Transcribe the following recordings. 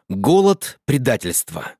Голод предательства.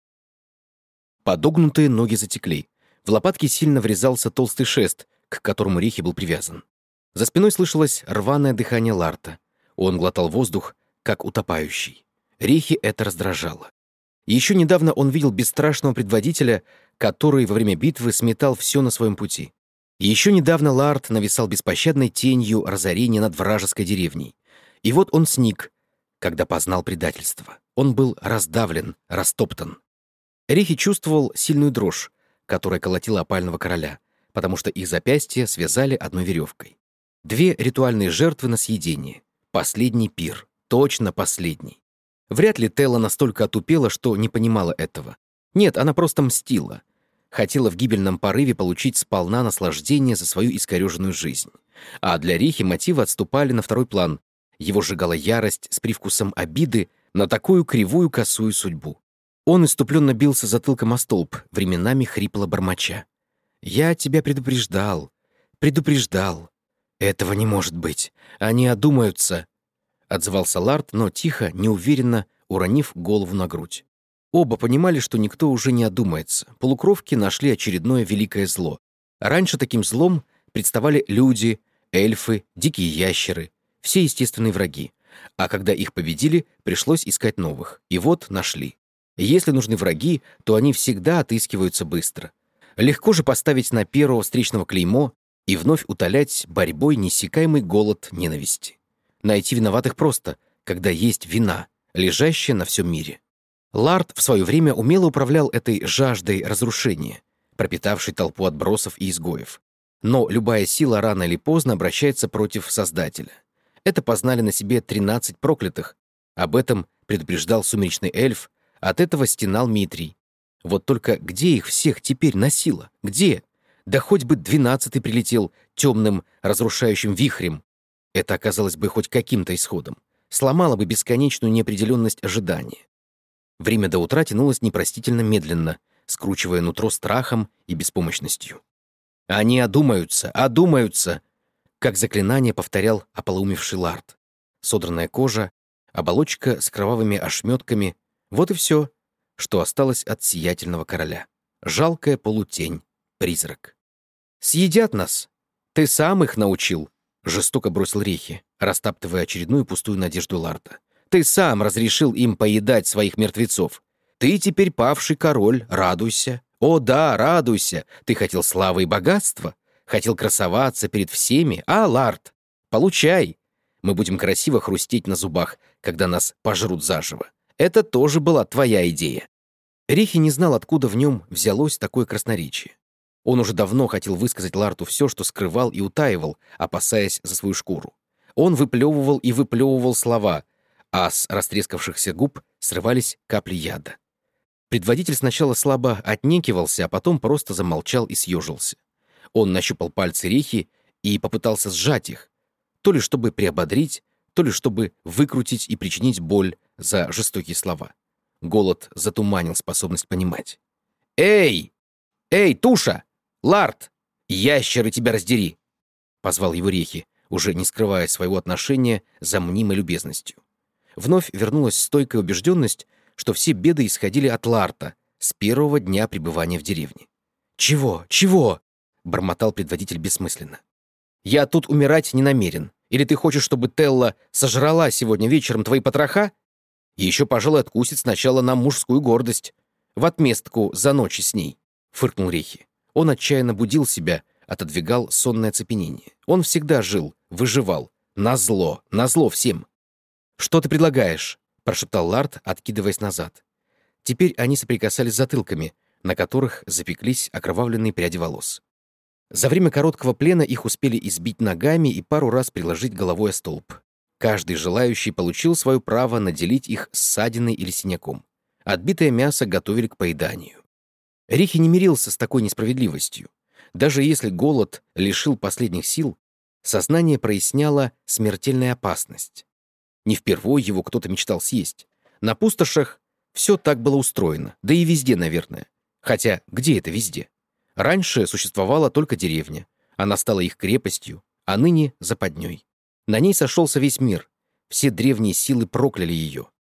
Подогнутые ноги затекли. В лопатки сильно врезался толстый шест, к которому Рихи был привязан. За спиной слышалось рваное дыхание Ларта. Он глотал воздух, как утопающий. Рихи это раздражало. Еще недавно он видел бесстрашного предводителя, который во время битвы сметал все на своем пути. Еще недавно Ларт нависал беспощадной тенью разорения над вражеской деревней. И вот он сник, когда познал предательство. Он был раздавлен, растоптан. Рихи чувствовал сильную дрожь, которая колотила опального короля, потому что их запястья связали одной веревкой. 2 ритуальные жертвы на съедение. Последний пир. Точно последний. Вряд ли Телла настолько отупела, что не понимала этого. Нет, она просто мстила. Хотела в гибельном порыве получить сполна наслаждение за свою искореженную жизнь. А для Рихи мотивы отступали на второй план. Его сжигала ярость с привкусом обиды на такую кривую косую судьбу. Он иступленно бился затылком о столб, временами хрипло бормоча. «Я тебя предупреждал. Предупреждал. Этого не может быть. Они одумаются», — отзывался Ларт, но тихо, неуверенно, уронив голову на грудь. Оба понимали, что никто уже не одумается. Полукровки нашли очередное великое зло. Раньше таким злом представали люди, эльфы, дикие ящеры, все естественные враги. А когда их победили, пришлось искать новых. И вот нашли. Если нужны враги, то они всегда отыскиваются быстро. Легко же поставить на первого встречного клеймо и вновь утолять борьбой неиссякаемый голод ненависти. Найти виноватых просто, когда есть вина, лежащая на всем мире. Ларт в свое время умело управлял этой жаждой разрушения, пропитавшей толпу отбросов и изгоев. Но любая сила рано или поздно обращается против Создателя. Это познали на себе 13 проклятых. Об этом предупреждал сумеречный эльф, от этого стенал Митрий. Вот только где их всех теперь носило? Где? Да хоть бы 12-й прилетел темным, разрушающим вихрем. Это оказалось бы хоть каким-то исходом. Сломало бы бесконечную неопределенность ожидания. Время до утра тянулось непростительно медленно, скручивая нутро страхом и беспомощностью. «Они одумаются, одумаются!» Как заклинание повторял ополоумевший Ларт. Содранная кожа, оболочка с кровавыми ошметками — вот и все, что осталось от сиятельного короля. Жалкая полутень, призрак. «Съедят нас! Ты сам их научил!» — жестоко бросил Рихи, растаптывая очередную пустую надежду Ларта. «Ты сам разрешил им поедать своих мертвецов. Ты теперь павший король, радуйся. О да, радуйся! Ты хотел славы и богатства? Хотел красоваться перед всеми? А, Ларт, получай! Мы будем красиво хрустеть на зубах, когда нас пожрут заживо. Это тоже была твоя идея». Рихи не знал, откуда в нем взялось такое красноречие. Он уже давно хотел высказать Ларту все, что скрывал и утаивал, опасаясь за свою шкуру. Он выплевывал и выплевывал слова, а с растрескавшихся губ срывались капли яда. Предводитель сначала слабо отнекивался, а потом просто замолчал и съежился. Он нащупал пальцы Рихи и попытался сжать их, то ли чтобы приободрить, то ли чтобы выкрутить и причинить боль за жестокие слова. Голод затуманил способность понимать. «Эй! Эй, туша! Ларт! Ящеры тебя раздери!» — позвал его Рихи, уже не скрывая своего отношения за мнимой любезностью. Вновь вернулась стойкая убежденность, что все беды исходили от Ларта с первого дня пребывания в деревне. «Чего? Чего?» — бормотал предводитель бессмысленно. «Я тут умирать не намерен. Или ты хочешь, чтобы Телла сожрала сегодня вечером твои потроха? И еще, пожалуй, откусит сначала нам мужскую гордость. В отместку за ночи с ней», — фыркнул Рихи. Он отчаянно будил себя, отодвигал сонное оцепенение. Он всегда жил, выживал. Назло всем. «Что ты предлагаешь?» — прошептал Ларт, откидываясь назад. Теперь они соприкасались затылками, на которых запеклись окровавленные пряди волос. За время короткого плена их успели избить ногами и пару раз приложить головой о столб. Каждый желающий получил свое право наделить их ссадиной или синяком. Отбитое мясо готовили к поеданию. Рихи не мирился с такой несправедливостью. Даже если голод лишил последних сил, сознание проясняло смертельная опасность. Не впервой его кто-то мечтал съесть. На пустошах все так было устроено, да и везде, наверное. Хотя где это везде? Раньше существовала только деревня. Она стала их крепостью, а ныне — западней. На ней сошелся весь мир. Все древние силы прокляли ее.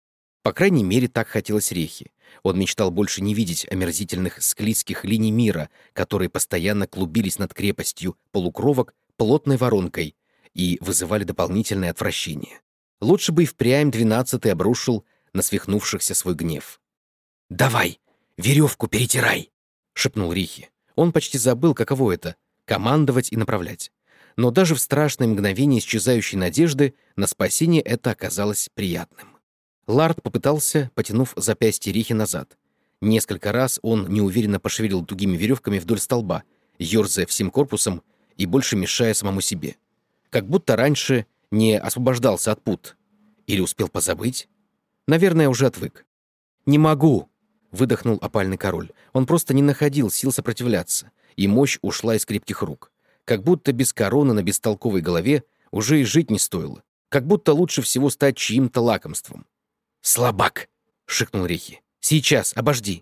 По крайней мере, так хотелось Рехи. Он мечтал больше не видеть омерзительных склизких линий мира, которые постоянно клубились над крепостью полукровок плотной воронкой и вызывали дополнительное отвращение. Лучше бы и впрямь 12-й обрушил на свихнувшихся свой гнев. «Давай, веревку перетирай!» — шепнул Рихи. Он почти забыл, каково это — командовать и направлять. Но даже в страшное мгновение исчезающей надежды на спасение это оказалось приятным. Ларт попытался, потянув запястье Рихи назад. Несколько раз он неуверенно пошевелил тугими веревками вдоль столба, ерзая всем корпусом и больше мешая самому себе. Как будто раньше не освобождался от пут. Или успел позабыть? Наверное, уже отвык. «Не могу!» — выдохнул опальный король. Он просто не находил сил сопротивляться, и мощь ушла из крепких рук. Как будто без короны на бестолковой голове уже и жить не стоило. Как будто лучше всего стать чьим-то лакомством. «Слабак!» — шикнул Рихи. «Сейчас, обожди!»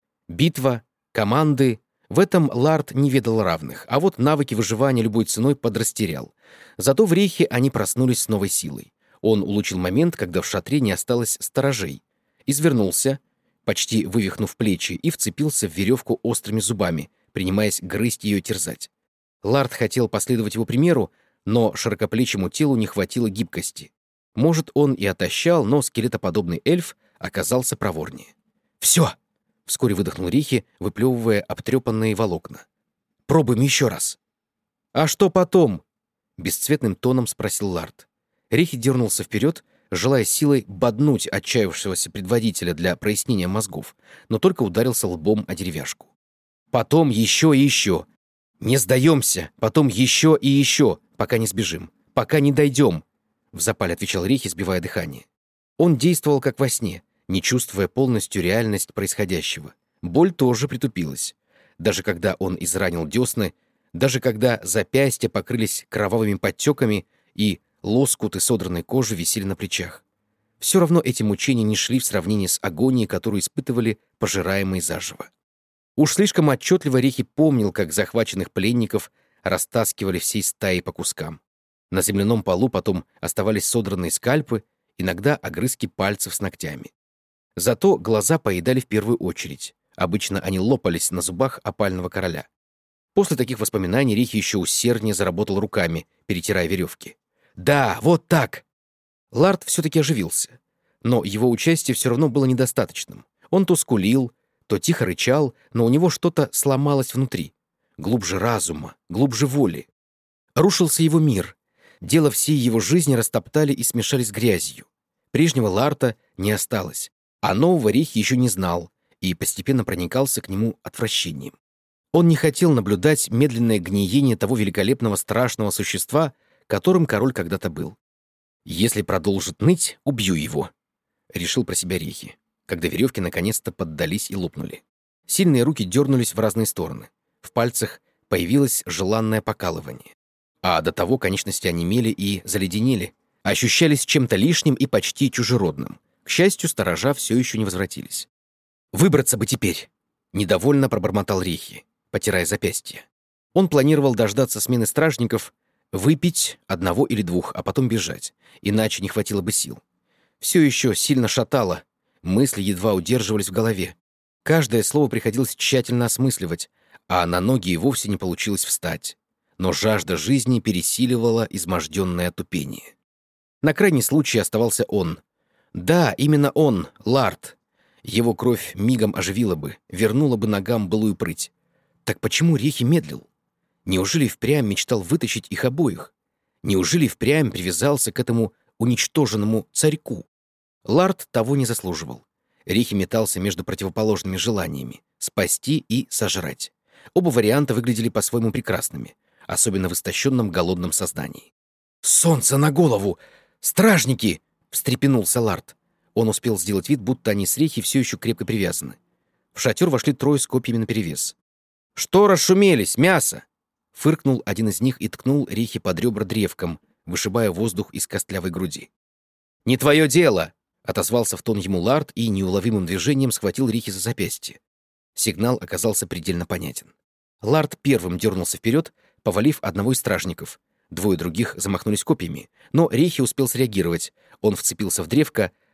Битва, команды — в этом Ларт не ведал равных, а вот навыки выживания любой ценой подрастерял. Зато в Рихе они проснулись с новой силой. Он улучил момент, когда в шатре не осталось сторожей. Извернулся, почти вывихнув плечи, и вцепился в веревку острыми зубами, принимаясь грызть ее и терзать. Ларт хотел последовать его примеру, но широкоплечему телу не хватило гибкости. Может, он и отощал, но скелетоподобный эльф оказался проворнее. «Все!» — вскоре выдохнул Рихи, выплевывая обтрепанные волокна. «Пробуем еще раз!» «А что потом?» — бесцветным тоном спросил Ларт. Рихи дернулся вперед, желая силой боднуть отчаявшегося предводителя для прояснения мозгов, но только ударился лбом о деревяшку. «Потом еще и еще! Не сдаемся! Потом еще и еще, пока не сбежим! Пока не дойдем!» — в запале отвечал Рихи, сбивая дыхание. Он действовал как во сне, не чувствуя полностью реальность происходящего. Боль тоже притупилась. Даже когда он изранил десны, даже когда запястья покрылись кровавыми подтеками и лоскуты содранной кожи висели на плечах. Все равно эти мучения не шли в сравнении с агонией, которую испытывали пожираемые заживо. Уж слишком отчетливо Рихи помнил, как захваченных пленников растаскивали всей стаей по кускам. На земляном полу потом оставались содранные скальпы, иногда огрызки пальцев с ногтями. Зато глаза поедали в первую очередь. Обычно они лопались на зубах опального короля. После таких воспоминаний Рихи еще усерднее заработал руками, перетирая веревки. «Да, вот так!» Ларт все-таки оживился. Но его участие все равно было недостаточным. Он то скулил, то тихо рычал, но у него что-то сломалось внутри. Глубже разума, глубже воли. Рушился его мир. Дело всей его жизни растоптали и смешали с грязью. Прежнего Ларта не осталось, а нового Рихи еще не знал и постепенно проникался к нему отвращением. Он не хотел наблюдать медленное гниение того великолепного страшного существа, которым король когда-то был. «Если продолжит ныть, убью его», — решил про себя Рихи, когда веревки наконец-то поддались и лопнули. Сильные руки дернулись в разные стороны. В пальцах появилось желанное покалывание. А до того конечности онемели и заледенели, ощущались чем-то лишним и почти чужеродным. К счастью, сторожа все еще не возвратились. «Выбраться бы теперь!» — недовольно пробормотал Рихи, потирая запястье. Он планировал дождаться смены стражников, выпить одного или двух, а потом бежать, иначе не хватило бы сил. Все еще сильно шатало, мысли едва удерживались в голове. Каждое слово приходилось тщательно осмысливать, а на ноги и вовсе не получилось встать. Но жажда жизни пересиливала изможденное тупение. На крайний случай оставался он. Да, именно он, Ларт. Его кровь мигом оживила бы, вернула бы ногам былую прыть. Так почему Рихи медлил? Неужели впрямь мечтал вытащить их обоих? Неужели впрямь привязался к этому уничтоженному царьку? Ларт того не заслуживал. Рихи метался между противоположными желаниями — спасти и сожрать. Оба варианта выглядели по-своему прекрасными, особенно в истощенном голодном сознании. «Солнце на голову! Стражники!» — встрепенулся Ларт. Он успел сделать вид, будто они с Рихи все еще крепко привязаны. В шатер вошли трое с копьями наперевес. «Что расшумелись? Мясо!» — фыркнул один из них и ткнул Рихи под ребра древком, вышибая воздух из костлявой груди. «Не твое дело!» — отозвался в тон ему Ларт и неуловимым движением схватил Рихи за запястье. Сигнал оказался предельно понятен. Ларт первым дернулся вперед, повалив одного из стражников. Двое других замахнулись копьями, но Рихи успел среагировать. Он вцепился в древко,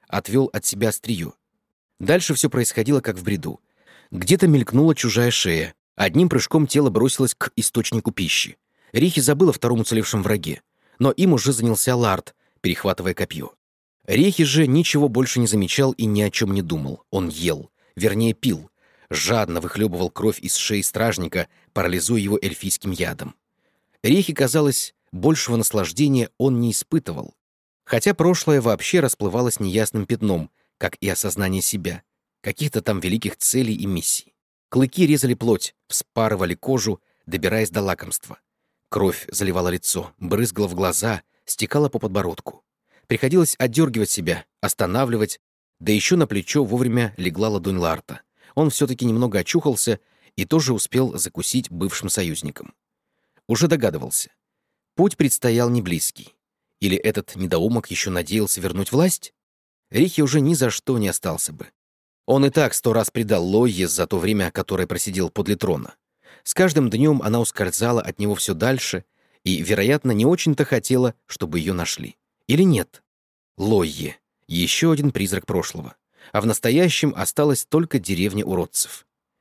отвел от себя острие. Дальше все происходило как в бреду. Где-то мелькнула чужая шея. Одним прыжком тело бросилось к источнику пищи. Рихи забыл о втором уцелевшем враге, но им уже занялся Ларт, перехватывая копье. Рихи же ничего больше не замечал и ни о чем не думал. Он ел, вернее пил, жадно выхлебывал кровь из шеи стражника, парализуя его эльфийским ядом. Рихи, казалось, большего наслаждения он не испытывал, хотя прошлое вообще расплывалось неясным пятном, как и осознание себя, каких-то там великих целей и миссий. Клыки резали плоть, вспарывали кожу, добираясь до лакомства. Кровь заливала лицо, брызгала в глаза, стекала по подбородку. Приходилось отдергивать себя, останавливать, да еще на плечо вовремя легла ладонь Ларта. Он все-таки немного очухался и тоже успел закусить бывшим союзникам. Уже догадывался. Путь предстоял неблизкий. Или этот недоумок еще надеялся вернуть власть? Рихи уже ни за что не остался бы. Он и так 100 раз предал Лойе за то время, которое просидел подле трона. С каждым днем она ускользала от него все дальше и, вероятно, не очень-то хотела, чтобы ее нашли. Или нет? Лойе. Еще один призрак прошлого. А в настоящем осталась только деревня уродцев.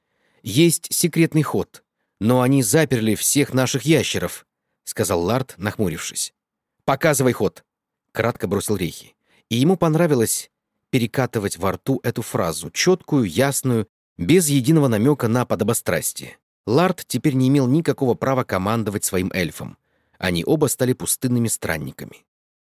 «Есть секретный ход, но они заперли всех наших ящеров», — сказал Ларт, нахмурившись. «Показывай ход», — кратко бросил Рихи. И ему понравилось перекатывать во рту эту фразу, четкую, ясную, без единого намека на подобострастие. Ларт теперь не имел никакого права командовать своим эльфом. Они оба стали пустынными странниками.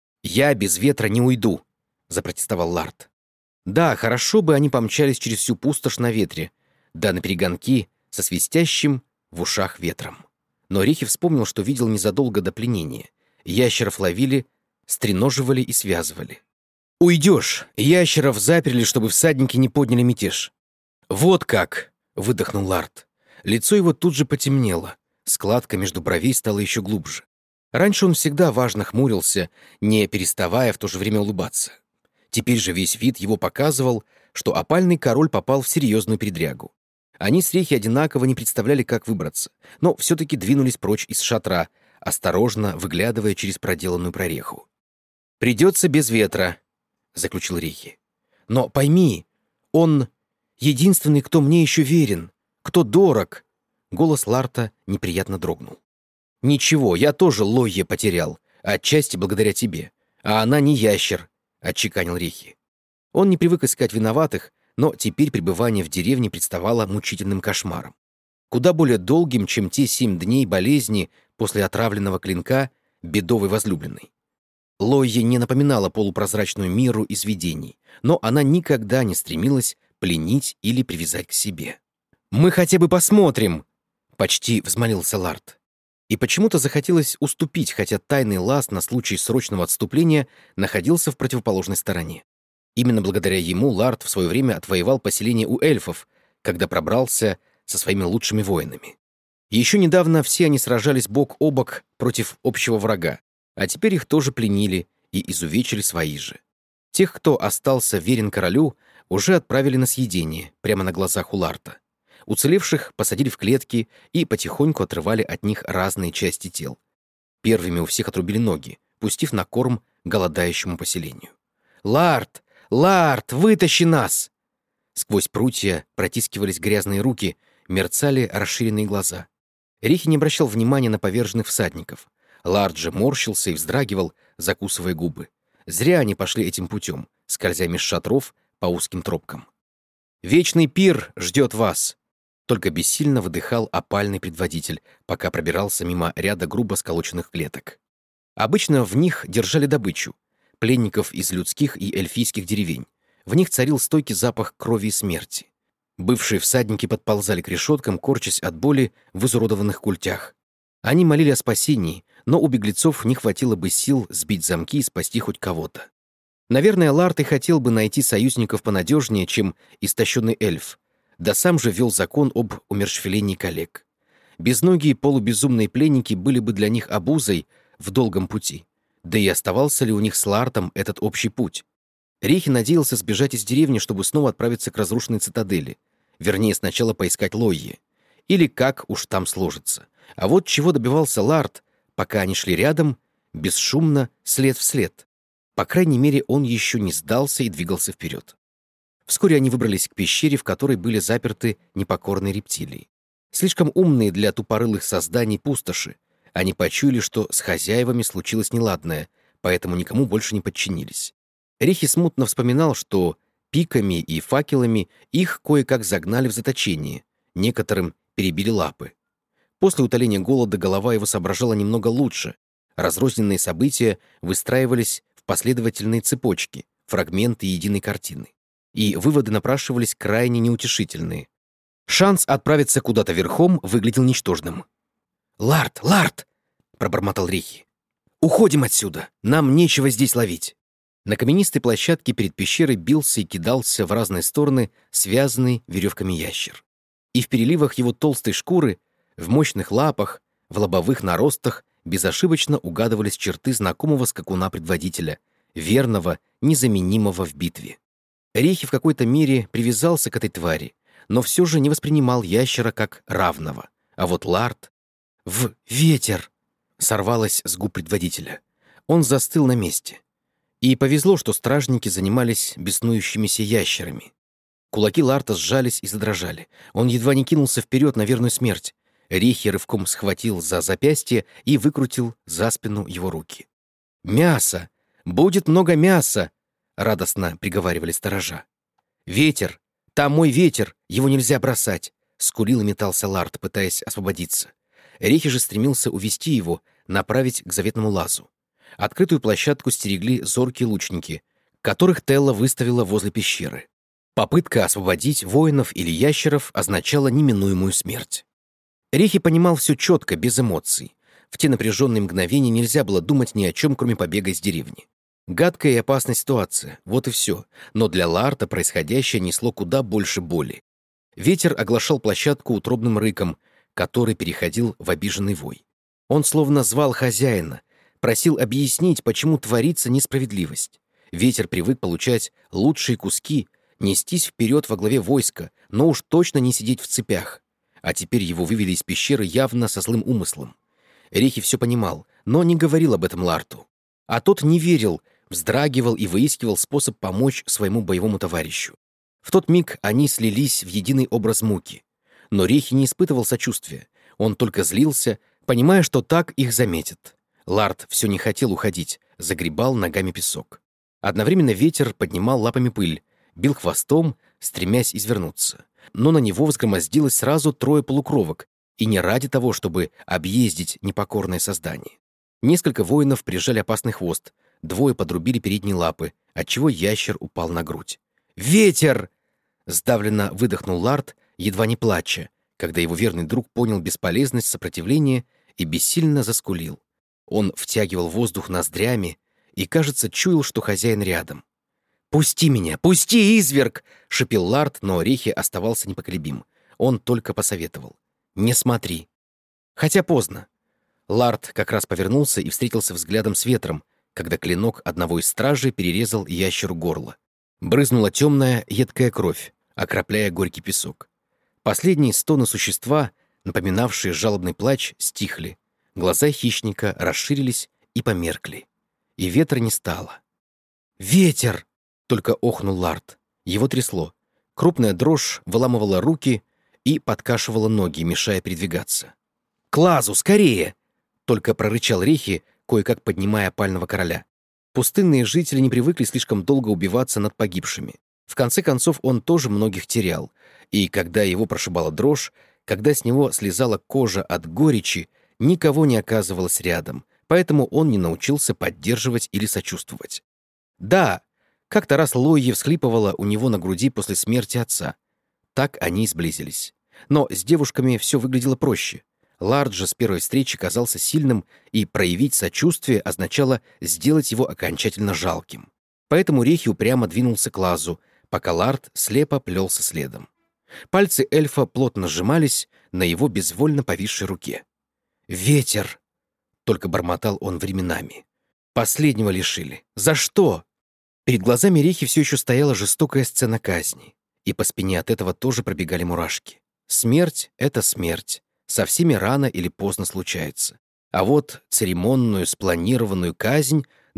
«Я без ветра не уйду», — запротестовал Ларт. Да, хорошо бы они помчались через всю пустошь на ветре, да наперегонки со свистящим в ушах ветром. Но Рихи вспомнил, что видел незадолго до пленения. Ящеров ловили, стреноживали и связывали. «Уйдешь! Ящеров заперли, чтобы всадники не подняли мятеж». «Вот как!» — выдохнул Ларт. Лицо его тут же потемнело, складка между бровей стала еще глубже. Раньше он всегда важно хмурился, не переставая в то же время улыбаться. Теперь же весь вид его показывал, что опальный король попал в серьезную передрягу. Они с Рихи одинаково не представляли, как выбраться, но все-таки двинулись прочь из шатра, осторожно выглядывая через проделанную прореху. «Придется без ветра», — заключил Рихи. «Но пойми, он единственный, кто мне еще верен, кто дорог». Голос Ларта неприятно дрогнул. «Ничего, я тоже Лойе потерял, отчасти благодаря тебе. А она не ящер», — отчеканил Рихи. Он не привык искать виноватых, но теперь пребывание в деревне представало мучительным кошмаром. Куда более долгим, чем те 7 дней болезни после отравленного клинка бедовой возлюбленной. Лойе не напоминала полупрозрачную миру из видений, но она никогда не стремилась пленить или привязать к себе. «Мы хотя бы посмотрим!» — почти взмолился Ларт. И почему-то захотелось уступить, хотя тайный лаз на случай срочного отступления находился в противоположной стороне. Именно благодаря ему Ларт в свое время отвоевал поселение у эльфов, когда пробрался со своими лучшими воинами. Еще недавно все они сражались бок о бок против общего врага, а теперь их тоже пленили и изувечили свои же. Тех, кто остался верен королю, уже отправили на съедение, прямо на глазах у Ларта. Уцелевших посадили в клетки и потихоньку отрывали от них разные части тел. Первыми у всех отрубили ноги, пустив на корм голодающему поселению. «Ларт! Ларт! Вытащи нас!» Сквозь прутья протискивались грязные руки, мерцали расширенные глаза. Рихи не обращал внимания на поверженных всадников. Ларт же морщился и вздрагивал, закусывая губы. Зря они пошли этим путем, скользя меж шатров по узким тропкам. «Вечный пир ждет вас!» Только бессильно выдыхал опальный предводитель, пока пробирался мимо ряда грубо сколоченных клеток. Обычно в них держали добычу — пленников из людских и эльфийских деревень. В них царил стойкий запах крови и смерти. Бывшие всадники подползали к решеткам, корчась от боли в изуродованных культях. Они молили о спасении, но у беглецов не хватило бы сил сбить замки и спасти хоть кого-то. Наверное, Ларт и хотел бы найти союзников понадежнее, чем истощенный эльф, да сам же вел закон об умерщвлении коллег. Безногие полубезумные пленники были бы для них обузой в долгом пути. Да и оставался ли у них с Лартом этот общий путь? Рихи надеялся сбежать из деревни, чтобы снова отправиться к разрушенной цитадели. Вернее, сначала поискать Лойе. Или как уж там сложится. А вот чего добивался Ларт, пока они шли рядом, бесшумно, след в след. По крайней мере, он еще не сдался и двигался вперед. Вскоре они выбрались к пещере, в которой были заперты непокорные рептилии. Слишком умные для тупорылых созданий пустоши. Они почуяли, что с хозяевами случилось неладное, поэтому никому больше не подчинились. Рихи смутно вспоминал, что пиками и факелами их кое-как загнали в заточение, некоторым перебили лапы. После утоления голода голова его соображала немного лучше. Разрозненные события выстраивались в последовательные цепочки, фрагменты единой картины. И выводы напрашивались крайне неутешительные. Шанс отправиться куда-то верхом выглядел ничтожным. «Ларт! Ларт!» — пробормотал Рихи. «Уходим отсюда! Нам нечего здесь ловить!» На каменистой площадке перед пещерой бился и кидался в разные стороны связанный веревками ящер. И в переливах его толстой шкуры, в мощных лапах, в лобовых наростах безошибочно угадывались черты знакомого скакуна-предводителя, верного, незаменимого в битве. Рихи в какой-то мере привязался к этой твари, но все же не воспринимал ящера как равного. А вот Ларт... «В ветер!» — сорвалось с губ предводителя. Он застыл на месте. И повезло, что стражники занимались беснующимися ящерами. Кулаки Ларта сжались и задрожали. Он едва не кинулся вперед на верную смерть. Рихи рывком схватил за запястье и выкрутил за спину его руки. «Мясо! Будет много мяса!» — радостно приговаривали сторожа. «Ветер! Там мой ветер! Его нельзя бросать!» — скулил и метался Ларт, пытаясь освободиться. Рихи же стремился увести его, направить к заветному лазу. Открытую площадку стерегли зоркие лучники, которых Телла выставила возле пещеры. Попытка освободить воинов или ящеров означала неминуемую смерть. Рихи понимал все четко, без эмоций. В те напряженные мгновения нельзя было думать ни о чем, кроме побега из деревни. Гадкая и опасная ситуация, вот и все. Но для Ларта происходящее несло куда больше боли. Ветер оглашал площадку утробным рыком, который переходил в обиженный вой. Он словно звал хозяина, просил объяснить, почему творится несправедливость. Ветер привык получать лучшие куски, нестись вперед во главе войска, но уж точно не сидеть в цепях. А теперь его вывели из пещеры явно со злым умыслом. Рихи все понимал, но не говорил об этом Ларту. А тот не верил, вздрагивал и выискивал способ помочь своему боевому товарищу. В тот миг они слились в единый образ муки. Но Рихи не испытывал сочувствия. Он только злился, понимая, что так их заметят. Ларт все не хотел уходить, загребал ногами песок. Одновременно ветер поднимал лапами пыль, бил хвостом, стремясь извернуться. Но на него взгромоздилось сразу 3 полукровок, и не ради того, чтобы объездить непокорное создание. Несколько воинов прижали опасный хвост, 2 подрубили передние лапы, отчего ящер упал на грудь. «Ветер!» — сдавленно выдохнул Ларт, едва не плача, когда его верный друг понял бесполезность сопротивления и бессильно заскулил. Он втягивал воздух ноздрями и, кажется, чуял, что хозяин рядом. «Пусти меня! Пусти, изверг!» — шипел Ларт, но Рихи оставался непоколебим. Он только посоветовал. «Не смотри». Хотя поздно. Ларт как раз повернулся и встретился взглядом с ветром, когда клинок одного из стражей перерезал ящеру горло. Брызнула темная, едкая кровь, окропляя горький песок. Последние стоны существа, напоминавшие жалобный плач, стихли. Глаза хищника расширились и померкли. И ветра не стало. «Ветер!» — только охнул Ларт. Его трясло. Крупная дрожь выламывала руки и подкашивала ноги, мешая передвигаться. «К лазу, скорее!» — только прорычал Рихи, кое-как поднимая опального короля. Пустынные жители не привыкли слишком долго убиваться над погибшими. В конце концов, он тоже многих терял. И когда его прошибала дрожь, когда с него слезала кожа от горечи, никого не оказывалось рядом, поэтому он не научился поддерживать или сочувствовать. Да, как-то раз Лойе всхлипывала у него на груди после смерти отца. Так они и сблизились. Но с девушками все выглядело проще. Ларт же с первой встречи казался сильным, и проявить сочувствие означало сделать его окончательно жалким. Поэтому Рихи упрямо двинулся к лазу, пока Ларт слепо плелся следом. Пальцы эльфа плотно сжимались на его безвольно повисшей руке. «Ветер!» — только бормотал он временами. «Последнего лишили. За что?» Перед глазами Рихи все еще стояла жестокая сцена казни, и по спине от этого тоже пробегали мурашки. Смерть — это смерть. Со всеми рано или поздно случается. А вот церемонную, спланированную казнь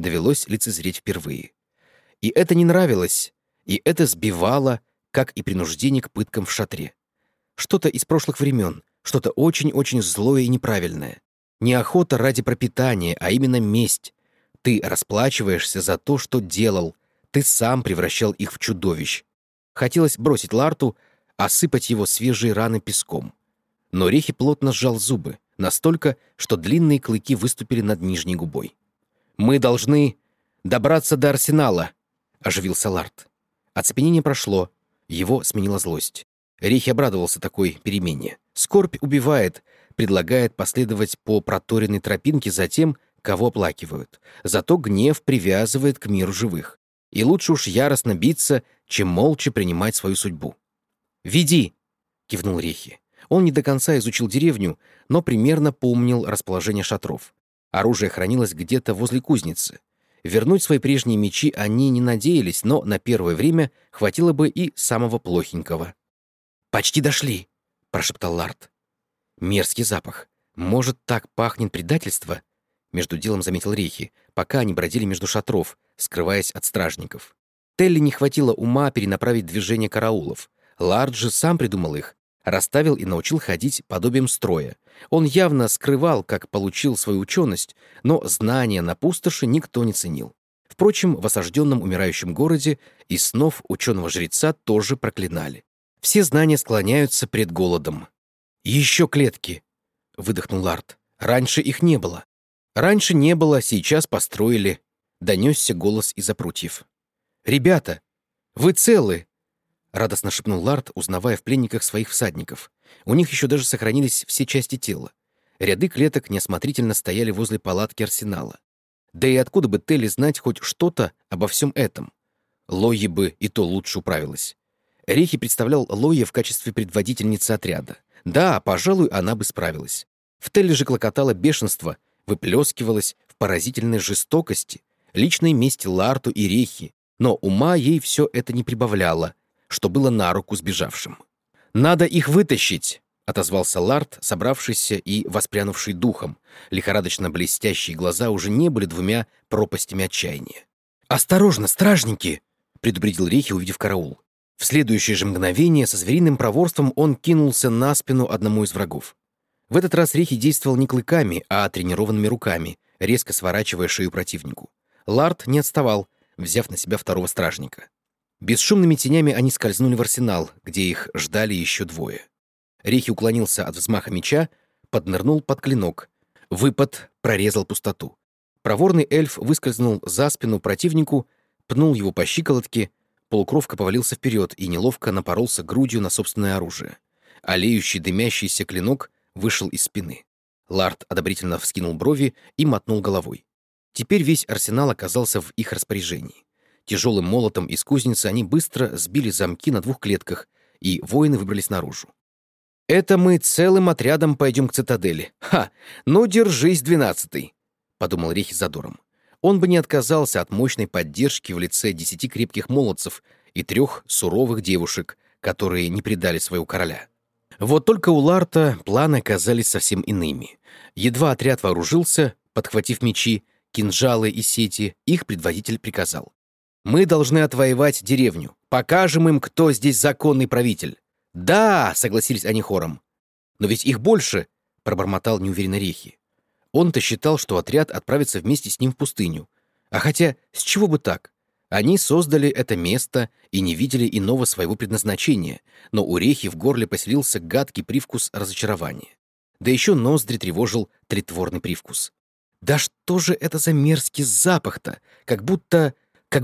довелось лицезреть впервые. И это не нравилось, и это сбивало, как и принуждение к пыткам в шатре. Что-то из прошлых времен, что-то очень-очень злое и неправильное. Не охота ради пропитания, а именно месть. Ты расплачиваешься за то, что делал. Ты сам превращал их в чудовищ. Хотелось бросить Ларту, осыпать его свежие раны песком. Но Рехи плотно сжал зубы, настолько, что длинные клыки выступили над нижней губой. «Мы должны добраться до Арсенала», — оживился Ларт. Оцепенение прошло, его сменила злость. Рехи обрадовался такой перемене. Скорбь убивает, предлагает последовать по проторенной тропинке за тем, кого оплакивают. Зато гнев привязывает к миру живых. И лучше уж яростно биться, чем молча принимать свою судьбу. «Веди!» — кивнул Рехи. Он не до конца изучил деревню, но примерно помнил расположение шатров. Оружие хранилось где-то возле кузницы. Вернуть свои прежние мечи они не надеялись, но на первое время хватило бы и самого плохенького. «Почти дошли!» — прошептал Ларт. «Мерзкий запах. Может, так пахнет предательство?» Между делом заметил Рехи, пока они бродили между шатров, скрываясь от стражников. Телли не хватило ума перенаправить движение караулов. Ларт же сам придумал их, расставил и научил ходить подобием строя. Он явно скрывал, как получил свою ученость, но знания на пустоши никто не ценил. Впрочем, в осажденном умирающем городе и снов ученого-жреца тоже проклинали. Все знания склоняются пред голодом. «Еще клетки!» — выдохнул Ларт. «Раньше их не было». «Раньше не было, сейчас построили», — донесся голос из-за прутьев. «Ребята, вы целы?» — радостно шепнул Ларт, узнавая в пленниках своих всадников. У них еще даже сохранились все части тела. Ряды клеток неосмотрительно стояли возле палатки арсенала. Да и откуда бы Телли знать хоть что-то обо всем этом? Лойе бы и то лучше управилась. Рехи представлял Лойе в качестве предводительницы отряда. Да, пожалуй, она бы справилась. В Телли же клокотало бешенство, выплескивалось в поразительной жестокости, личной мести Ларту и Рехи, но ума ей все это не прибавляло, что было на руку сбежавшим. «Надо их вытащить!» — отозвался Ларт, собравшийся и воспрянувший духом. Лихорадочно блестящие глаза уже не были двумя пропастями отчаяния. «Осторожно, стражники!» — предупредил Рехи, увидев караул. В следующее же мгновение со звериным проворством он кинулся на спину одному из врагов. В этот раз Рехи действовал не клыками, а тренированными руками, резко сворачивая шею противнику. Ларт не отставал, взяв на себя второго стражника. Бесшумными тенями они скользнули в арсенал, где их ждали еще двое. Рехи уклонился от взмаха меча, поднырнул под клинок. Выпад прорезал пустоту. Проворный эльф выскользнул за спину противнику, пнул его по щиколотке, полукровка повалился вперед и неловко напоролся грудью на собственное оружие. Олеющий дымящийся клинок вышел из спины. Ларт одобрительно вскинул брови и мотнул головой. Теперь весь арсенал оказался в их распоряжении. Тяжелым молотом из кузницы они быстро сбили замки на двух клетках, и воины выбрались наружу. «Это мы целым отрядом пойдем к цитадели. Ха! Ну, держись, 12-й!» — подумал Рехи задором. Он бы не отказался от мощной поддержки в лице 10 крепких молодцев и 3 суровых девушек, которые не предали своего короля. Вот только у Ларта планы оказались совсем иными. Едва отряд вооружился, подхватив мечи, кинжалы и сети, их предводитель приказал: «Мы должны отвоевать деревню. Покажем им, кто здесь законный правитель». «Да!» — согласились они хором. «Но ведь их больше!» — пробормотал неуверенно Рехи. Он-то считал, что отряд отправится вместе с ним в пустыню. А хотя, с чего бы так? Они создали это место и не видели иного своего предназначения, но у Рехи в горле поселился гадкий привкус разочарования. Да еще ноздри тревожил тлетворный привкус. «Да что же это за мерзкий запах-то? Как будто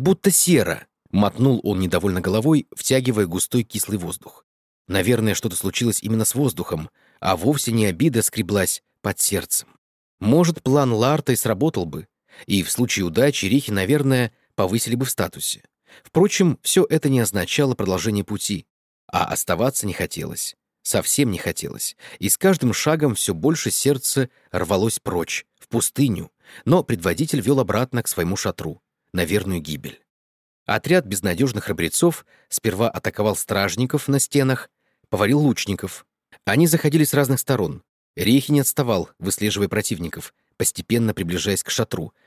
сера!» — мотнул он недовольно головой, втягивая густой кислый воздух. Наверное, что-то случилось именно с воздухом, а вовсе не обида скреблась под сердцем. Может, план Ларта и сработал бы, и в случае удачи Рехи, наверное, повысили бы в статусе. Впрочем, все это не означало продолжение пути, а оставаться не хотелось, совсем не хотелось, и с каждым шагом все больше сердце рвалось прочь, в пустыню, но предводитель вел обратно к своему шатру, на верную гибель. Отряд безнадежных храбрецов сперва атаковал стражников на стенах, повалил лучников. Они заходили с разных сторон. Рехи не отставал, выслеживая противников, постепенно приближаясь к шатру,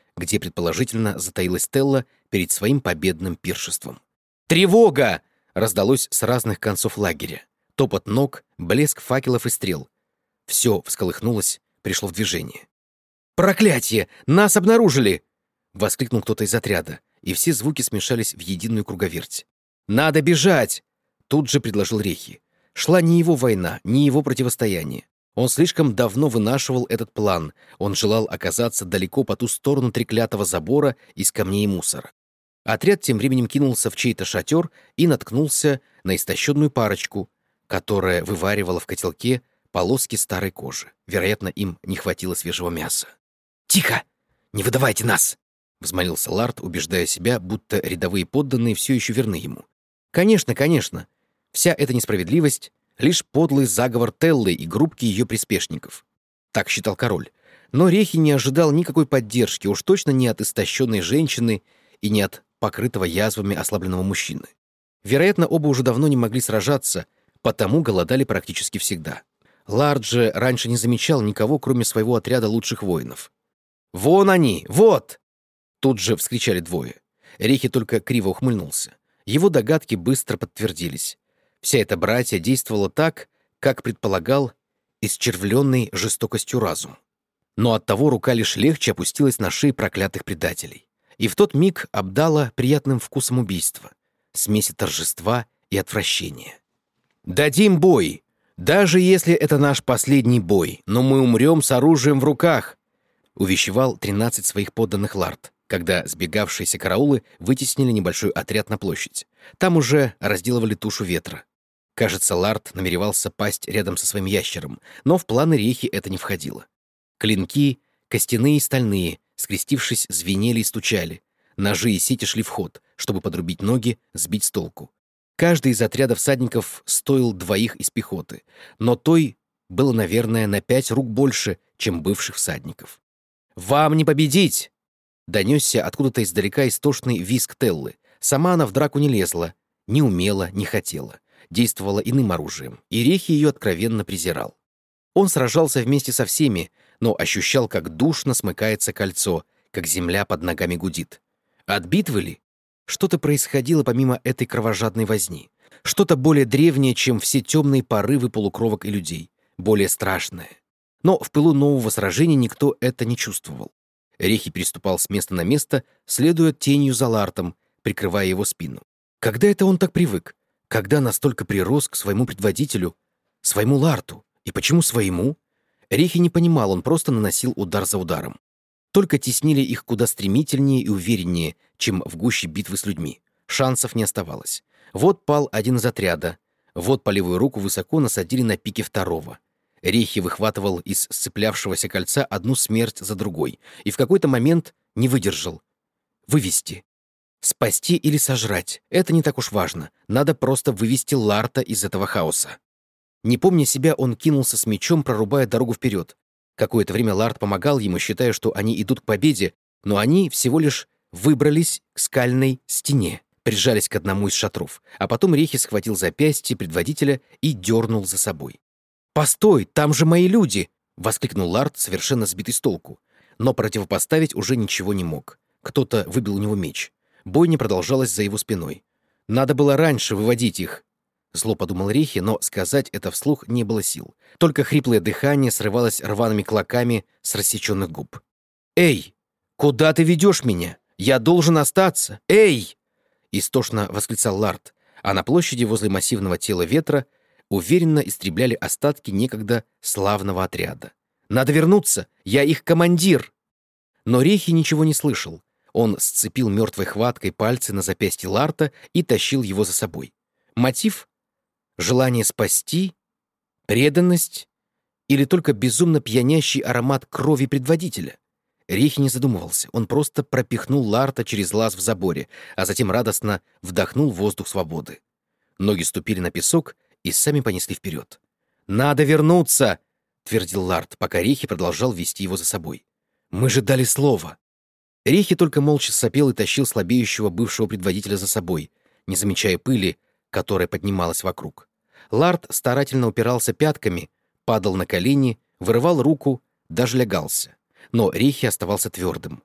где предположительно затаилась Телла перед своим победным пиршеством. «Тревога!» — раздалось с разных концов лагеря. Топот ног, блеск факелов и стрел. Все всколыхнулось, пришло в движение. «Проклятье! Нас обнаружили!» — воскликнул кто-то из отряда, и все звуки смешались в единую круговерть. «Надо бежать!» — тут же предложил Рехи. Шла не его война, не его противостояние. Он слишком давно вынашивал этот план. Он желал оказаться далеко по ту сторону треклятого забора из камней и мусора. Отряд тем временем кинулся в чей-то шатер и наткнулся на истощенную парочку, которая вываривала в котелке полоски старой кожи. Вероятно, им не хватило свежего мяса. «Тихо! Не выдавайте нас!» — взмолился Ларт, убеждая себя, будто рядовые подданные все еще верны ему. «Конечно, конечно. Вся эта несправедливость — лишь подлый заговор Теллы и группки ее приспешников». Так считал король. Но Рехи не ожидал никакой поддержки, уж точно не от истощенной женщины и не от покрытого язвами ослабленного мужчины. Вероятно, оба уже давно не могли сражаться, потому голодали практически всегда. Ларт же раньше не замечал никого, кроме своего отряда лучших воинов. «Вон они! Вот!» Тут же вскричали двое. Рехи только криво ухмыльнулся. Его догадки быстро подтвердились. Вся эта братья действовала так, как предполагал исчервленный жестокостью разум. Но оттого рука лишь легче опустилась на шеи проклятых предателей. И в тот миг обдала приятным вкусом убийства, смеси торжества и отвращения. «Дадим бой! Даже если это наш последний бой, но мы умрем с оружием в руках!» увещевал 13 своих подданных Ларт, когда сбегавшиеся караулы вытеснили небольшой отряд на площадь. Там уже разделывали тушу ветра. Кажется, Ларт намеревался пасть рядом со своим ящером, но в планы Рехи это не входило. Клинки, костяные и стальные, скрестившись, звенели и стучали. Ножи и сети шли в ход, чтобы подрубить ноги, сбить с толку. Каждый из отрядов всадников стоил двоих из пехоты, но той было, наверное, на 5 рук больше, чем бывших всадников. «Вам не победить!» Донесся откуда-то издалека истошный визг Теллы. Сама она в драку не лезла, не умела, не хотела. Действовала иным оружием, и Рехи ее откровенно презирал. Он сражался вместе со всеми, но ощущал, как душно смыкается кольцо, как земля под ногами гудит. От битвы ли? Что-то происходило помимо этой кровожадной возни. Что-то более древнее, чем все темные порывы полукровок и людей. Более страшное. Но в пылу нового сражения никто это не чувствовал. Рехи переступал с места на место, следуя тенью за Лартом, прикрывая его спину. Когда это он так привык? Когда настолько прирос к своему предводителю, своему Ларту? И почему своему? Рехи не понимал, он просто наносил удар за ударом. Только теснили их куда стремительнее и увереннее, чем в гуще битвы с людьми. Шансов не оставалось. Вот пал один из отряда, вот по левую руку высоко насадили на пике второго. Рехи выхватывал из сцеплявшегося кольца одну смерть за другой и в какой-то момент не выдержал. Вывести. Спасти или сожрать — это не так уж важно. Надо просто вывести Ларта из этого хаоса. Не помня себя, он кинулся с мечом, прорубая дорогу вперед. Какое-то время Ларт помогал ему, считая, что они идут к победе, но они всего лишь выбрались к скальной стене, прижались к одному из шатров, а потом Рехи схватил запястье предводителя и дернул за собой. «Постой, там же мои люди!» — воскликнул Ларт, совершенно сбитый с толку. Но противопоставить уже ничего не мог. Кто-то выбил у него меч. Бойня продолжалась за его спиной. «Надо было раньше выводить их!» Зло подумал Рехи, но сказать это вслух не было сил. Только хриплое дыхание срывалось рваными клоками с рассеченных губ. «Эй! Куда ты ведешь меня? Я должен остаться! Эй!» Истошно восклицал Ларт, а на площади возле массивного тела ветра уверенно истребляли остатки некогда славного отряда. «Надо вернуться! Я их командир!» Но Рехи ничего не слышал. Он сцепил мертвой хваткой пальцы на запястье Ларта и тащил его за собой. Мотив? Желание спасти? Преданность? Или только безумно пьянящий аромат крови предводителя? Рехи не задумывался. Он просто пропихнул Ларта через лаз в заборе, а затем радостно вдохнул воздух свободы. Ноги ступили на песок и сами понесли вперед. «Надо вернуться!» — твердил Ларт, пока Рехи продолжал вести его за собой. «Мы же дали слово!» Рехи только молча сопел и тащил слабеющего бывшего предводителя за собой, не замечая пыли, которая поднималась вокруг. Ларт старательно упирался пятками, падал на колени, вырывал руку, даже лягался. Но Рехи оставался твердым.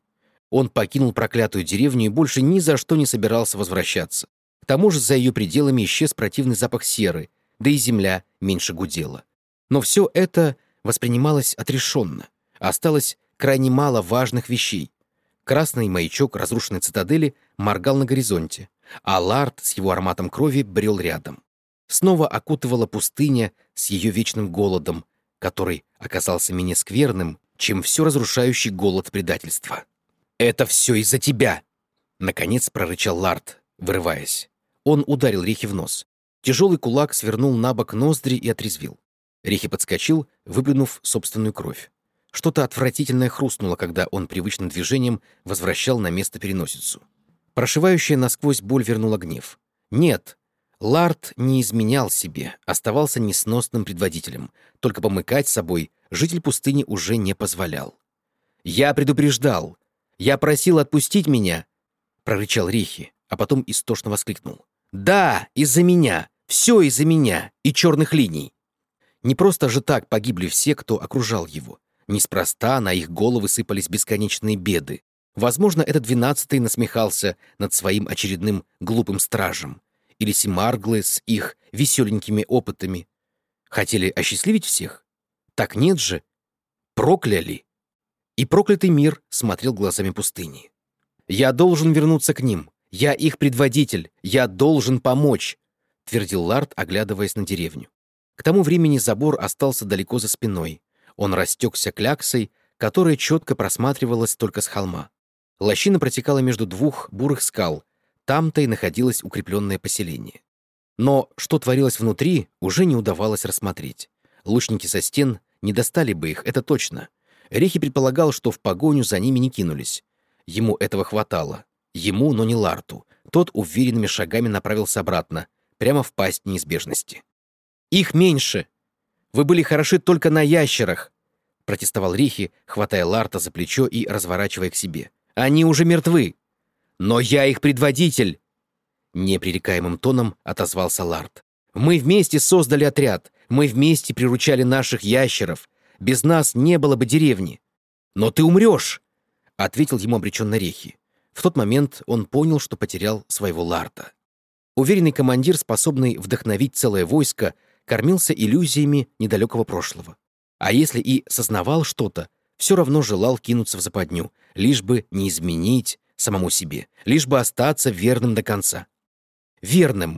Он покинул проклятую деревню и больше ни за что не собирался возвращаться. К тому же за ее пределами исчез противный запах серы, да и земля меньше гудела. Но все это воспринималось отрешенно. Осталось крайне мало важных вещей. Красный маячок разрушенной цитадели моргал на горизонте, а Ларт с его ароматом крови брел рядом. Снова окутывала пустыня с ее вечным голодом, который оказался менее скверным, чем все разрушающий голод предательства. «Это все из-за тебя!» — наконец прорычал Ларт, вырываясь. Он ударил Рихи в нос. Тяжелый кулак свернул на бок ноздри и отрезвил. Рихи подскочил, выплюнув собственную кровь. Что-то отвратительное хрустнуло, когда он привычным движением возвращал на место переносицу. Прошивающая насквозь боль вернула гнев. Нет, Ларт не изменял себе, оставался несносным предводителем. Только помыкать собой житель пустыни уже не позволял. «Я предупреждал! Я просил отпустить меня!» — прорычал Рихи, а потом истошно воскликнул. «Да, из-за меня! Все из-за меня и черных линий!» Не просто же так погибли все, кто окружал его. Неспроста на их головы сыпались бесконечные беды. Возможно, этот 12-й насмехался над своим очередным глупым стражем. Или Семарглы с их веселенькими опытами. Хотели осчастливить всех? Так нет же. Прокляли. И проклятый мир смотрел глазами пустыни. «Я должен вернуться к ним. Я их предводитель. Я должен помочь», — твердил Ларт, оглядываясь на деревню. К тому времени забор остался далеко за спиной. Он растекся кляксой, которая четко просматривалась только с холма. Лощина протекала между двух бурых скал. Там-то и находилось укрепленное поселение. Но что творилось внутри, уже не удавалось рассмотреть. Лучники со стен не достали бы их, это точно. Рихи предполагал, что в погоню за ними не кинулись. Ему этого хватало. Ему, но не Ларту. Тот уверенными шагами направился обратно, прямо в пасть неизбежности. «Их меньше! Вы были хороши только на ящерах!» — протестовал Рихи, хватая Ларта за плечо и разворачивая к себе. «Они уже мертвы!» «Но я их предводитель!» Непререкаемым тоном отозвался Ларт. «Мы вместе создали отряд. Мы вместе приручали наших ящеров. Без нас не было бы деревни. Но ты умрешь!» — ответил ему обреченно Рихи. В тот момент он понял, что потерял своего Ларта. Уверенный командир, способный вдохновить целое войско, кормился иллюзиями недалекого прошлого. А если и сознавал что-то, все равно желал кинуться в западню, лишь бы не изменить самому себе, лишь бы остаться верным до конца. Верным.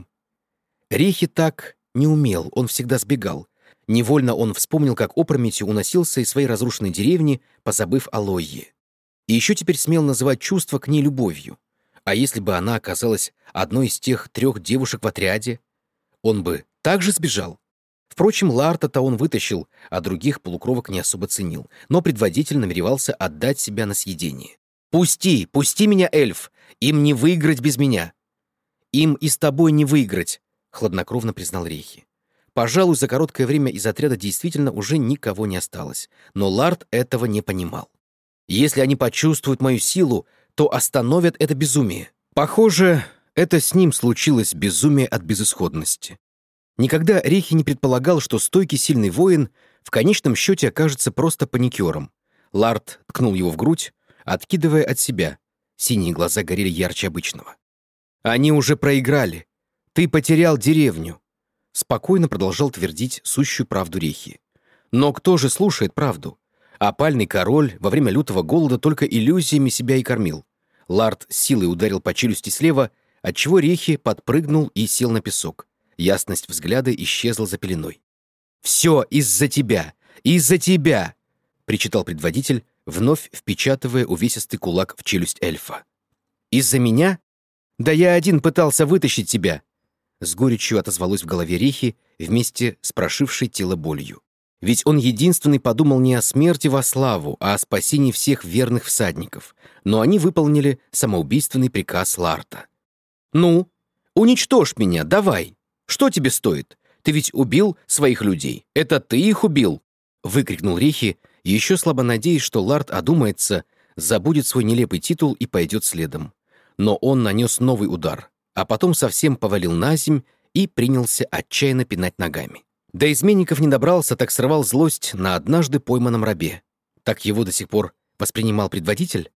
Рихи так не умел, он всегда сбегал. Невольно он вспомнил, как опрометью уносился из своей разрушенной деревни, позабыв о Лойе. И еще теперь смел называть чувство к ней любовью. А если бы она оказалась одной из тех 3 девушек в отряде, он бы также сбежал. Впрочем, Ларта-то он вытащил, а других полукровок не особо ценил, но предводитель намеревался отдать себя на съедение. «Пусти! Пусти меня, эльф! Им не выиграть без меня!» «Им и с тобой не выиграть!» — хладнокровно признал Рихи. Пожалуй, за короткое время из отряда действительно уже никого не осталось, но Ларт этого не понимал. «Если они почувствуют мою силу, то остановят это безумие». Похоже, это с ним случилось безумие от безысходности. Никогда Рихи не предполагал, что стойкий сильный воин в конечном счете окажется просто паникером. Ларт ткнул его в грудь, откидывая от себя. Синие глаза горели ярче обычного. «Они уже проиграли. Ты потерял деревню», — спокойно продолжал твердить сущую правду Рихи. Но кто же слушает правду? Опальный король во время лютого голода только иллюзиями себя и кормил. Ларт силой ударил по челюсти слева, отчего Рихи подпрыгнул и сел на песок. Ясность взгляда исчезла за пеленой. «Все из-за тебя! Из-за тебя!» — причитал предводитель, вновь впечатывая увесистый кулак в челюсть эльфа. «Из-за меня? Да я один пытался вытащить тебя!» С горечью отозвалось в голове Рихи вместе с прошившей тело болью. Ведь он единственный подумал не о смерти во славу, а о спасении всех верных всадников. Но они выполнили самоубийственный приказ Ларта. «Ну, уничтожь меня, давай! Что тебе стоит? Ты ведь убил своих людей. Это ты их убил!» — выкрикнул Рихи, еще слабо надеясь, что Ларт одумается, забудет свой нелепый титул и пойдет следом. Но он нанес новый удар, а потом совсем повалил наземь и принялся отчаянно пинать ногами. До изменников не добрался, так срывал злость на однажды пойманном рабе. Так его до сих пор воспринимал предводитель?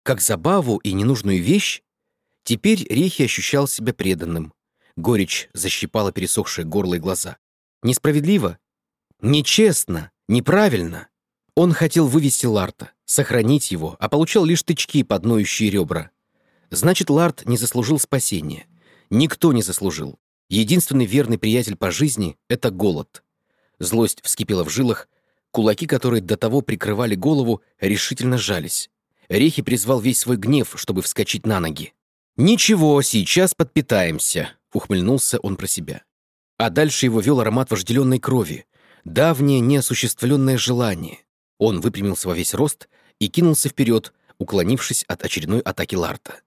как забаву и ненужную вещь? Теперь Рехи ощущал себя преданным. Горечь защипала пересохшие горло и глаза. Несправедливо? Нечестно? Неправильно? Он хотел вывести Ларта, сохранить его, а получал лишь тычки под ноющие ребра. Значит, Ларт не заслужил спасения. Никто не заслужил. Единственный верный приятель по жизни — это голод. Злость вскипела в жилах, кулаки, которые до того прикрывали голову, решительно сжались. Рехи призвал весь свой гнев, чтобы вскочить на ноги. «Ничего, сейчас подпитаемся», — ухмыльнулся он про себя. А дальше его вел аромат вожделенной крови, давнее неосуществленное желание. Он выпрямился во весь рост и кинулся вперед, уклонившись от очередной атаки Ларта.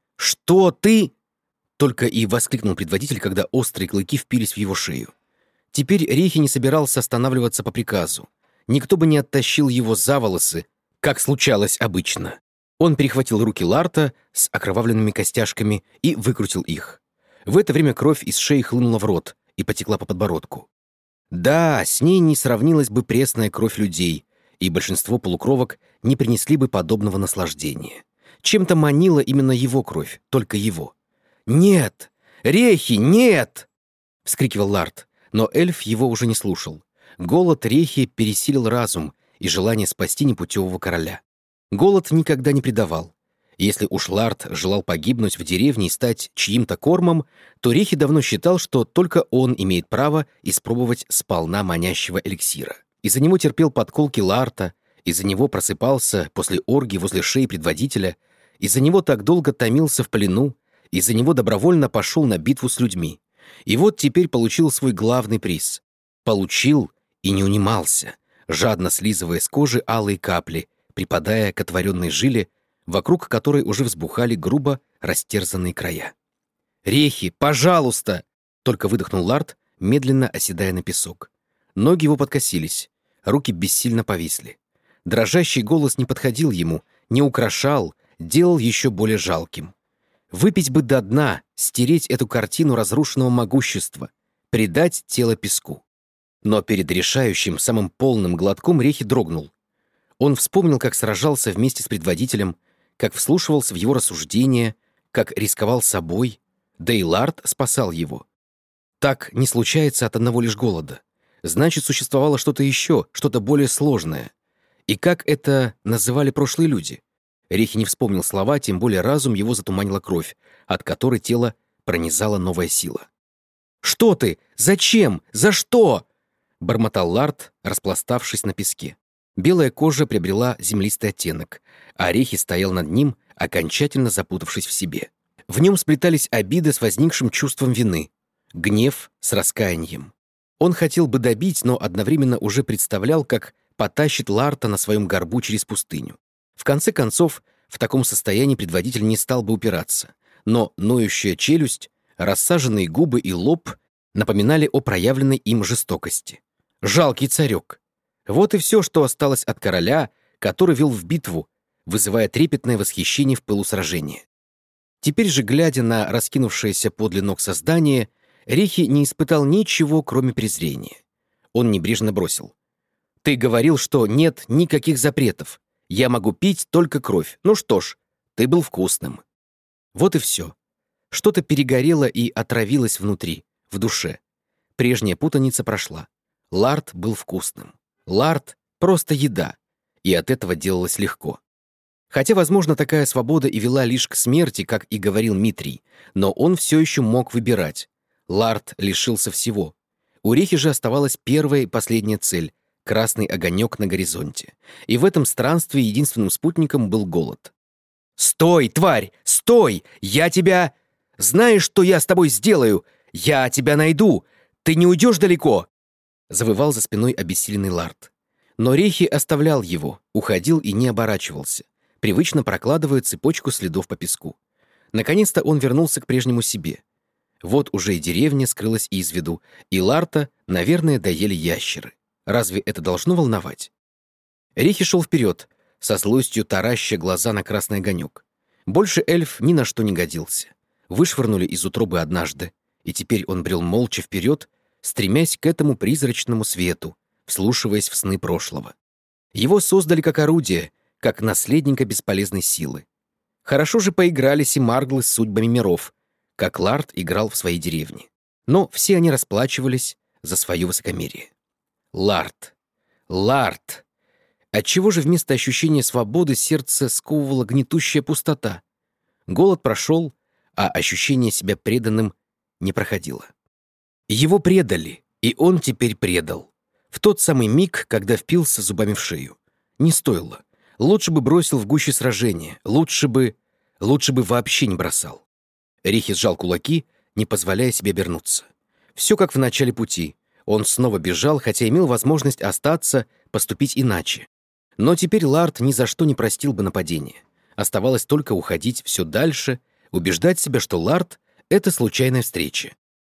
«Что ты?» — только и воскликнул предводитель, когда острые клыки впились в его шею. Теперь Рехи не собирался останавливаться по приказу. Никто бы не оттащил его за волосы, как случалось обычно. Он перехватил руки Ларта с окровавленными костяшками и выкрутил их. В это время кровь из шеи хлынула в рот и потекла по подбородку. Да, с ней не сравнилась бы пресная кровь людей, и большинство полукровок не принесли бы подобного наслаждения. Чем-то манила именно его кровь, только его. «Нет! Рехи, нет!» — вскрикивал Ларт, но эльф его уже не слушал. Голод Рехи пересилил разум и желание спасти непутевого короля. Голод никогда не предавал. Если уж Ларт желал погибнуть в деревне и стать чьим-то кормом, то Рехи давно считал, что только он имеет право испробовать сполна манящего эликсира. Из-за него терпел подколки Ларта, из-за него просыпался после оргии возле шеи предводителя, из-за него так долго томился в плену, из-за него добровольно пошел на битву с людьми. И вот теперь получил свой главный приз. Получил и не унимался, жадно слизывая с кожи алые капли, припадая к отворенной жиле, вокруг которой уже взбухали грубо растерзанные края. «Рехи, пожалуйста!» — только выдохнул Ларт, медленно оседая на песок. Ноги его подкосились, руки бессильно повисли. Дрожащий голос не подходил ему, не украшал, делал еще более жалким. Выпить бы до дна, стереть эту картину разрушенного могущества, предать тело песку. Но перед решающим, самым полным глотком Рехи дрогнул. Он вспомнил, как сражался вместе с предводителем, как вслушивался в его рассуждения, как рисковал собой, да и Ларт спасал его. Так не случается от одного лишь голода. Значит, существовало что-то еще, что-то более сложное. И как это называли прошлые люди? Рехи не вспомнил слова, тем более разум его затуманила кровь, от которой тело пронизала новая сила. «Что ты? Зачем? За что?» — бормотал Ларт, распластавшись на песке. Белая кожа приобрела землистый оттенок, а Рехи стоял над ним, окончательно запутавшись в себе. В нем сплетались обиды с возникшим чувством вины, гнев с раскаянием. Он хотел бы добить, но одновременно уже представлял, как потащит Ларта на своем горбу через пустыню. В конце концов, в таком состоянии предводитель не стал бы упираться, но ноющая челюсть, рассаженные губы и лоб напоминали о проявленной им жестокости. Жалкий царек. Вот и все, что осталось от короля, который вел в битву, вызывая трепетное восхищение в пылу сражения. Теперь же, глядя на раскинувшееся подле ног создание, Рехи не испытал ничего, кроме презрения. Он небрежно бросил: «Ты говорил, что нет никаких запретов. Я могу пить только кровь. Ну что ж, ты был вкусным». Вот и все. Что-то перегорело и отравилось внутри, в душе. Прежняя путаница прошла. Ларт был вкусным. Ларт — просто еда. И от этого делалось легко. Хотя, возможно, такая свобода и вела лишь к смерти, как и говорил Митрий, но он все еще мог выбирать. Ларт лишился всего. У Рехи же оставалась первая и последняя цель — красный огонек на горизонте. И в этом странстве единственным спутником был голод. «Стой, тварь! Стой! Я тебя... Знаешь, что я с тобой сделаю? Я тебя найду! Ты не уйдешь далеко!» Завывал за спиной обессиленный Ларт. Но Рехи оставлял его, уходил и не оборачивался, привычно прокладывая цепочку следов по песку. Наконец-то он вернулся к прежнему себе. Вот уже и деревня скрылась из виду, и Ларта, наверное, доели ящеры. Разве это должно волновать? Рехи шел вперед, со злостью тараща глаза на красный огонек. Больше эльф ни на что не годился. Вышвырнули из утробы однажды, и теперь он брел молча вперед, стремясь к этому призрачному свету, вслушиваясь в сны прошлого. Его создали как орудие, как наследника бесполезной силы. Хорошо же поигрались и марглы с судьбами миров, как Ларт играл в своей деревне. Но все они расплачивались за свое высокомерие. Ларт! Ларт! Отчего же вместо ощущения свободы сердце сковывала гнетущая пустота? Голод прошел, а ощущение себя преданным не проходило. Его предали, и он теперь предал. В тот самый миг, когда впился зубами в шею. Не стоило. Лучше бы бросил в гуще сражения. Лучше бы вообще не бросал. Рихи сжал кулаки, не позволяя себе обернуться. Все как в начале пути. Он снова бежал, хотя имел возможность остаться, поступить иначе. Но теперь Ларт ни за что не простил бы нападение. Оставалось только уходить все дальше, убеждать себя, что Ларт — это случайная встреча.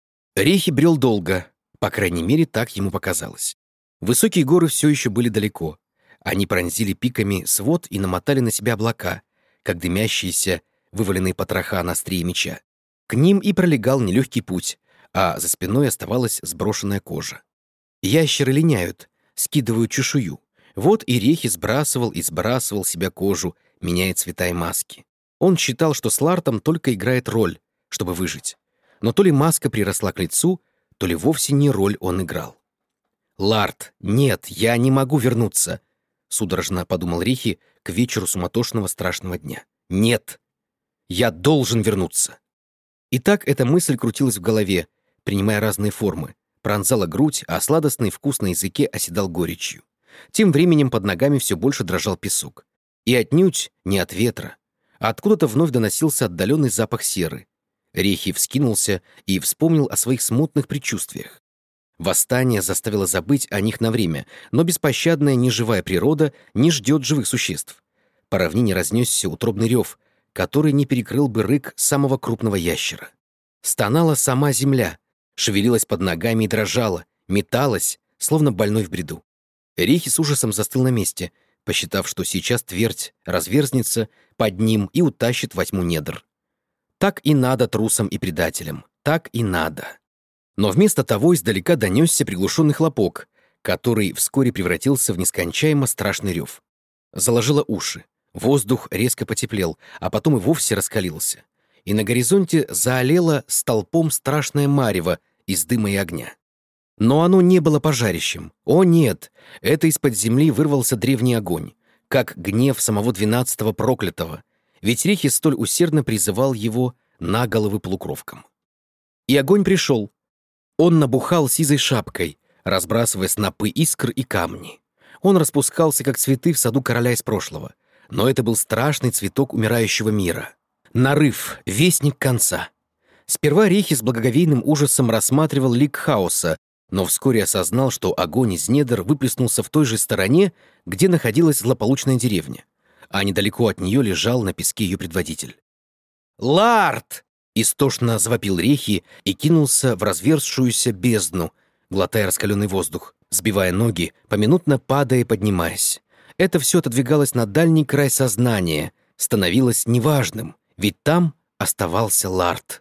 Рихи брел долго, по крайней мере, так ему показалось. Высокие горы все еще были далеко. Они пронзили пиками свод и намотали на себя облака, как дымящиеся, вываленные потроха на острие меча. К ним и пролегал нелегкий путь, а за спиной оставалась сброшенная кожа. Ящеры линяют, скидывают чешую. Вот и Рехи сбрасывал и сбрасывал себя кожу, меняя цвета и маски. Он считал, что с Лартом только играет роль, чтобы выжить. Но то ли маска приросла к лицу, то ли вовсе не роль он играл. «Ларт, нет, я не могу вернуться», — судорожно подумал Рихи к вечеру суматошного страшного дня. «Нет, я должен вернуться». И так эта мысль крутилась в голове, принимая разные формы, пронзала грудь, а сладостный вкус на языке оседал горечью. Тем временем под ногами все больше дрожал песок. И отнюдь не от ветра, а откуда-то вновь доносился отдаленный запах серы. Рехи вскинулся и вспомнил о своих смутных предчувствиях. Восстание заставило забыть о них на время, но беспощадная неживая природа не ждет живых существ. По равнине разнесся утробный рев, который не перекрыл бы рык самого крупного ящера. Стонала сама земля, шевелилась под ногами и дрожала, металась, словно больной в бреду. Рихи с ужасом застыл на месте, посчитав, что сейчас твердь разверзнется под ним и утащит во тьму недр. Так и надо трусам и предателям, так и надо. Но вместо того издалека донесся приглушенный хлопок, который вскоре превратился в нескончаемо страшный рев. Заложило уши, воздух резко потеплел, а потом и вовсе раскалился. И на горизонте заолело столпом страшное марево из дыма и огня. Но оно не было пожарищем. О нет, это из-под земли вырвался древний огонь, как гнев самого 12-го проклятого, ведь Рихи столь усердно призывал его на головы полукровкам. И огонь пришел. Он набухал сизой шапкой, разбрасывая снопы искр и камни. Он распускался, как цветы в саду короля из прошлого. Но это был страшный цветок умирающего мира. Нарыв, вестник конца. Сперва Рихи с благоговейным ужасом рассматривал лик хаоса, но вскоре осознал, что огонь из недр выплеснулся в той же стороне, где находилась злополучная деревня, а недалеко от нее лежал на песке ее предводитель. «Ларт!» — истошно завопил Рехи и кинулся в разверзшуюся бездну, глотая раскаленный воздух, сбивая ноги, поминутно падая и поднимаясь. Это все отодвигалось на дальний край сознания, становилось неважным, ведь там оставался Ларт.